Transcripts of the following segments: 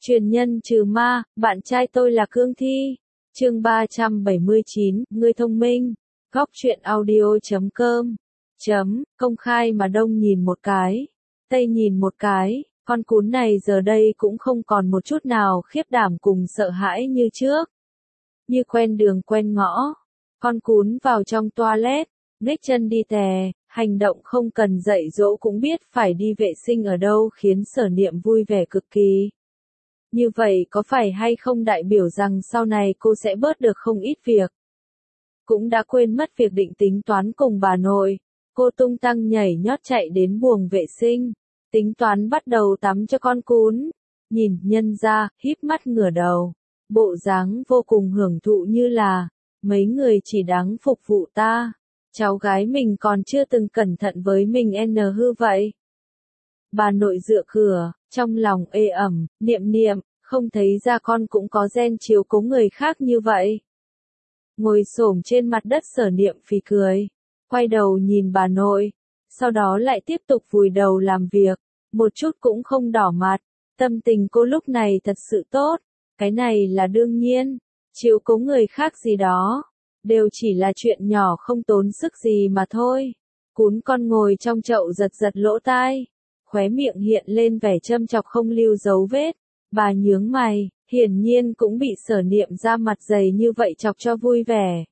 Truyền nhân trừ ma, bạn trai tôi là Cương Thi. Chương 379, người thông minh. Góc truyện audio.com. Công khai mà đông nhìn một cái, tây nhìn một cái, con cún này giờ đây cũng không còn một chút nào khiếp đảm cùng sợ hãi như trước. Như quen đường quen ngõ, con cún vào trong toilet, nhếch chân đi tè, hành động không cần dạy dỗ cũng biết phải đi vệ sinh ở đâu khiến Sở Niệm vui vẻ cực kỳ. Như vậy có phải hay không đại biểu rằng sau này cô sẽ bớt được không ít việc. Cũng đã quên mất việc định tính toán cùng bà nội, cô tung tăng nhảy nhót chạy đến buồng vệ sinh, tính toán bắt đầu tắm cho con cún. Nhìn nhân ra, híp mắt ngửa đầu, bộ dáng vô cùng hưởng thụ như là, mấy người chỉ đáng phục vụ ta, cháu gái mình còn chưa từng cẩn thận với mình hư vậy. Bà nội dựa cửa, trong lòng ê ẩm, niệm, không thấy ra con cũng có gen chiếu cố người khác như vậy. Ngồi xổm trên mặt đất Sở Niệm phì cười, quay đầu nhìn bà nội, sau đó lại tiếp tục vùi đầu làm việc, một chút cũng không đỏ mặt, tâm tình cô lúc này thật sự tốt, cái này là đương nhiên, chiếu cố người khác gì đó, đều chỉ là chuyện nhỏ không tốn sức gì mà thôi. Cún con ngồi trong chậu giật giật lỗ tai, khóe miệng hiện lên vẻ châm chọc không lưu dấu vết, bà nhướng mày, hiển nhiên cũng bị Sở Niệm ra mặt dày như vậy chọc cho vui vẻ.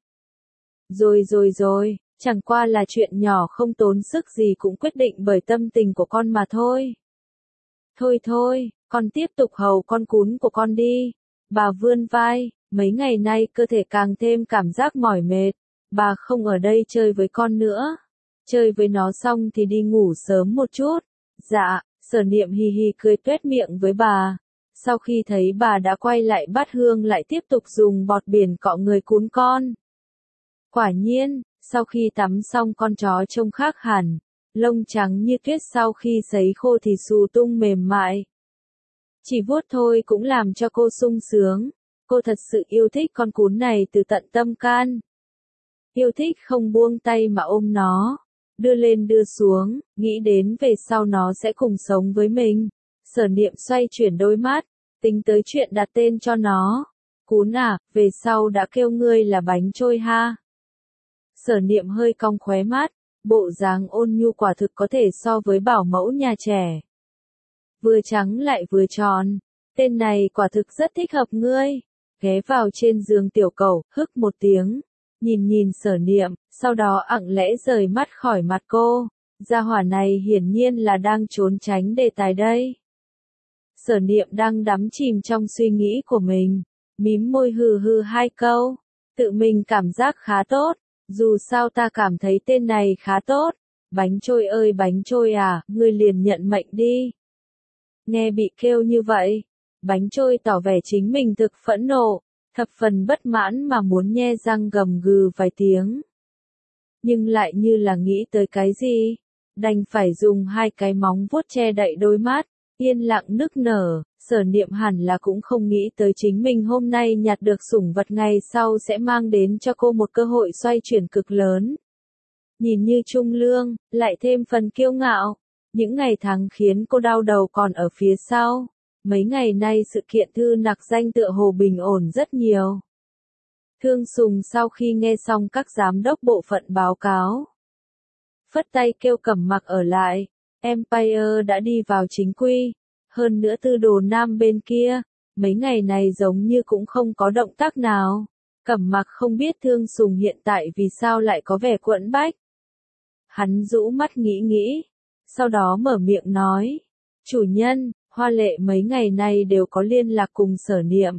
Rồi, chẳng qua là chuyện nhỏ không tốn sức gì cũng quyết định bởi tâm tình của con mà thôi. Thôi, con tiếp tục hầu con cún của con đi. Bà vươn vai, mấy ngày nay cơ thể càng thêm cảm giác mỏi mệt, bà không ở đây chơi với con nữa. Chơi với nó xong thì đi ngủ sớm một chút. Dạ, Sở Niệm hì hì cười tuét miệng với bà. Sau khi thấy bà đã quay lại bát hương lại tiếp tục dùng bọt biển cọ người cún con. Quả nhiên, sau khi tắm xong con chó trông khác hẳn, lông trắng như tuyết sau khi sấy khô thì xù tung mềm mại. Chỉ vuốt thôi cũng làm cho cô sung sướng, cô thật sự yêu thích con cún này từ tận tâm can. Yêu thích không buông tay mà ôm nó, đưa lên đưa xuống, nghĩ đến về sau nó sẽ cùng sống với mình. Sở Niệm xoay chuyển đôi mắt, tính tới chuyện đặt tên cho nó. Cún à, về sau đã kêu ngươi là bánh trôi ha. Sở Niệm hơi cong khóe mắt, bộ dáng ôn nhu quả thực có thể so với bảo mẫu nhà trẻ. Vừa trắng lại vừa tròn, tên này quả thực rất thích hợp ngươi. Ghé vào trên giường tiểu cẩu, hức một tiếng, nhìn Sở Niệm, sau đó ặng lẽ rời mắt khỏi mặt cô. Gia hỏa này hiển nhiên là đang trốn tránh đề tài đây. Sở Niệm đang đắm chìm trong suy nghĩ của mình, mím môi hừ hai câu, tự mình cảm giác khá tốt, dù sao ta cảm thấy tên này khá tốt. Bánh trôi ơi bánh trôi à, ngươi liền nhận mệnh đi. Nghe bị kêu như vậy, bánh trôi tỏ vẻ chính mình thực phẫn nộ, thập phần bất mãn mà muốn nhe răng gầm gừ vài tiếng. Nhưng lại như là nghĩ tới cái gì, đành phải dùng hai cái móng vuốt che đậy đôi mắt, yên lặng nức nở. Sở Niệm hẳn là cũng không nghĩ tới chính mình hôm nay nhặt được sủng vật ngày sau sẽ mang đến cho cô một cơ hội xoay chuyển cực lớn. Nhìn như trung lương, lại thêm phần kiêu ngạo, những ngày tháng khiến cô đau đầu còn ở phía sau. Mấy ngày nay sự kiện thư nặc danh tựa hồ bình ổn rất nhiều. Thương Sùng sau khi nghe xong các giám đốc bộ phận báo cáo, phất tay kêu Cẩm Mặc ở lại. Empire đã đi vào chính quy. Hơn nữa Tư Đồ Nam bên kia, mấy ngày này giống như cũng không có động tác nào. Cẩm Mặc không biết Thương Sùng hiện tại vì sao lại có vẻ quẫn bách. Hắn rũ mắt nghĩ, sau đó mở miệng nói, chủ nhân, Hoa Lệ mấy ngày nay đều có liên lạc cùng Sở Niệm.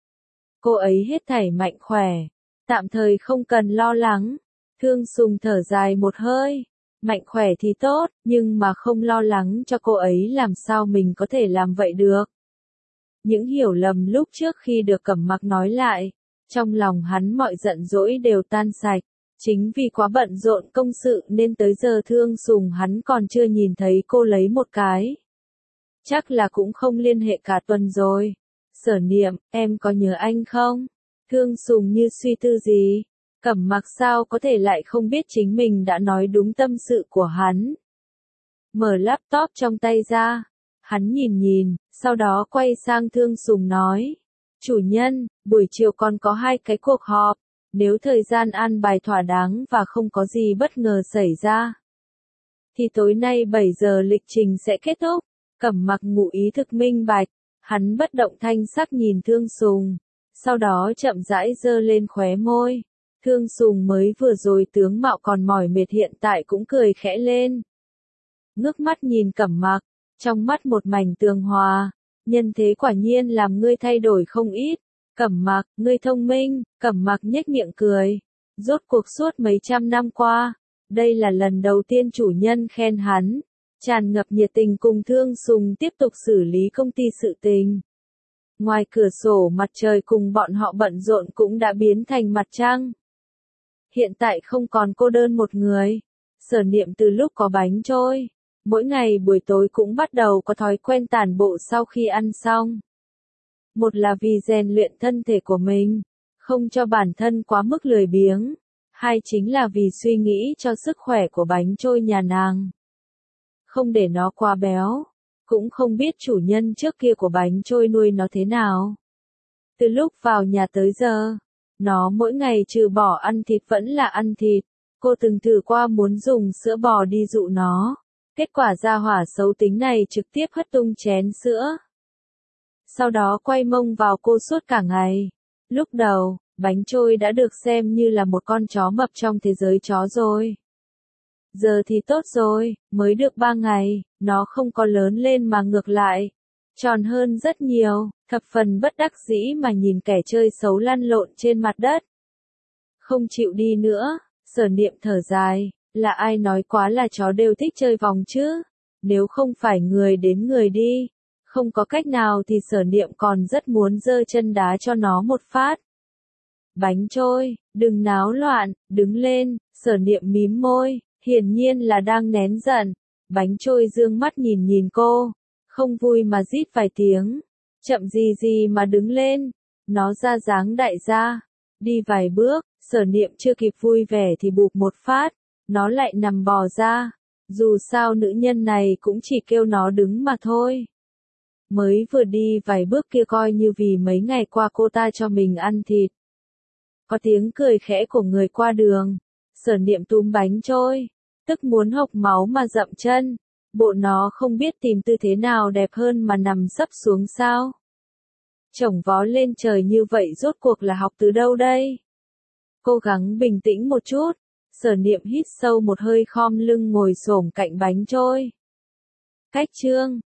Cô ấy hết thảy mạnh khỏe, tạm thời không cần lo lắng. Thương Sùng thở dài một hơi. Mạnh khỏe thì tốt, nhưng mà không lo lắng cho cô ấy làm sao mình có thể làm vậy được. Những hiểu lầm lúc trước khi được Cẩm Mặc nói lại, trong lòng hắn mọi giận dỗi đều tan sạch. Chính vì quá bận rộn công sự nên tới giờ Thương Sùng hắn còn chưa nhìn thấy cô lấy một cái. Chắc là cũng không liên hệ cả tuần rồi. Sở Niệm, em có nhớ anh không? Thương Sùng như suy tư gì? Cẩm Mặc sao có thể lại không biết chính mình đã nói đúng tâm sự của hắn. Mở laptop trong tay ra, Hắn nhìn, sau đó quay sang Thương Sùng nói. Chủ nhân, buổi chiều còn có 2 cái cuộc họp. Nếu thời gian an bài thỏa đáng và không có gì bất ngờ xảy ra, thì tối nay 7 giờ lịch trình sẽ kết thúc. Cẩm Mặc ngụ ý thực minh bạch, hắn bất động thanh sắc nhìn Thương Sùng, sau đó chậm rãi giơ lên khóe môi. Thương Sùng mới vừa rồi tướng mạo còn mỏi mệt hiện tại cũng cười khẽ lên. Ngước mắt nhìn Cẩm Mặc, trong mắt một mảnh tường hòa, nhân thế quả nhiên làm ngươi thay đổi không ít. Cẩm Mặc, ngươi thông minh. Cẩm Mặc nhếch miệng cười. Rốt cuộc suốt mấy trăm năm qua, đây là lần đầu tiên chủ nhân khen hắn, tràn ngập nhiệt tình cùng Thương Sùng tiếp tục xử lý công ty sự tình. Ngoài cửa sổ mặt trời cùng bọn họ bận rộn cũng đã biến thành mặt trăng. Hiện tại không còn cô đơn một người. Sở Niệm từ lúc có bánh trôi, mỗi ngày buổi tối cũng bắt đầu có thói quen tản bộ sau khi ăn xong. Một là vì rèn luyện thân thể của mình, không cho bản thân quá mức lười biếng. Hai chính là vì suy nghĩ cho sức khỏe của bánh trôi nhà nàng. Không để nó quá béo, cũng không biết chủ nhân trước kia của bánh trôi nuôi nó thế nào. Từ lúc vào nhà tới giờ, nó mỗi ngày trừ bỏ ăn thịt vẫn là ăn thịt. Cô từng thử qua muốn dùng sữa bò đi dụ nó. Kết quả gia hỏa xấu tính này trực tiếp hất tung chén sữa. Sau đó quay mông vào cô suốt cả ngày. Lúc đầu, bánh trôi đã được xem như là một con chó mập trong thế giới chó rồi. Giờ thì tốt rồi, mới được 3 ngày, nó không có lớn lên mà ngược lại tròn hơn rất nhiều, thập phần bất đắc dĩ mà nhìn kẻ chơi xấu lăn lộn trên mặt đất. Không chịu đi nữa, Sở Niệm thở dài, là ai nói quá là chó đều thích chơi vòng chứ? Nếu không phải người đến người đi, không có cách nào thì Sở Niệm còn rất muốn giơ chân đá cho nó một phát. Bánh trôi, đừng náo loạn, đứng lên. Sở Niệm mím môi, hiển nhiên là đang nén giận. Bánh trôi dương mắt nhìn cô, không vui mà rít vài tiếng. Chậm gì mà đứng lên. Nó ra dáng đại gia, đi vài bước. Sở Niệm chưa kịp vui vẻ thì bụp một phát, nó lại nằm bò ra. Dù sao nữ nhân này cũng chỉ kêu nó đứng mà thôi. Mới vừa đi vài bước kia coi như vì mấy ngày qua cô ta cho mình ăn thịt. Có tiếng cười khẽ của người qua đường. Sở Niệm túm bánh trôi, tức muốn hộc máu mà dậm chân. Bộ nó không biết tìm tư thế nào đẹp hơn mà nằm sấp xuống sao. Chổng vó lên trời như vậy rốt cuộc là học từ đâu đây? Cố gắng bình tĩnh một chút. Sở Niệm hít sâu một hơi khom lưng ngồi xổm cạnh bánh trôi. Cách chương